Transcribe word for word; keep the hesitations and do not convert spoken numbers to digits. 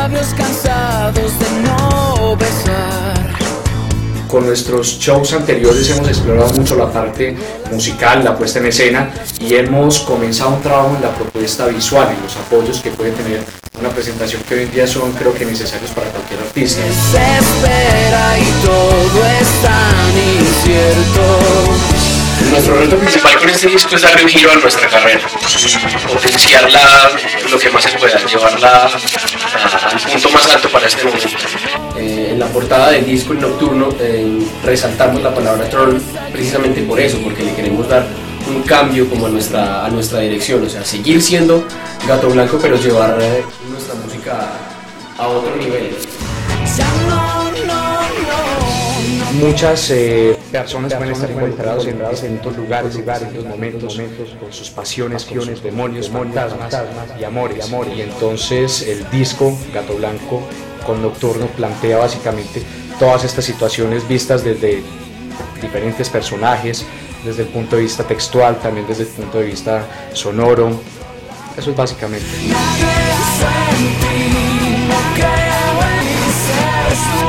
labios cansados de no besar. Con nuestros shows anteriores hemos explorado mucho la parte musical, la puesta en escena, y hemos comenzado un trabajo en la propuesta visual y los apoyos que puede tener una presentación que hoy en día son, creo que, necesarios para cualquier artista. Se espera y todo es tan incierto. Nuestro reto principal con este disco es darle un giro a nuestra carrera, potenciarla lo que más se pueda, llevarla a, al punto más alto para este momento. Eh, en la portada del disco El Nocturno eh, resaltamos la palabra troll precisamente por eso, porque le queremos dar un cambio como a nuestra, a nuestra dirección, o sea, seguir siendo Gato Blanco pero llevar eh, nuestra música a otro nivel. Muchas eh, personas pueden estar involucradas en distintos lugares, lugares, en momentos, momentos, con sus pasiones, con sus demonios, fantasmas y amores. Y entonces el disco Gato Blanco con Nocturno plantea básicamente todas estas situaciones vistas desde diferentes personajes, desde el punto de vista textual, también desde el punto de vista sonoro. Eso es básicamente.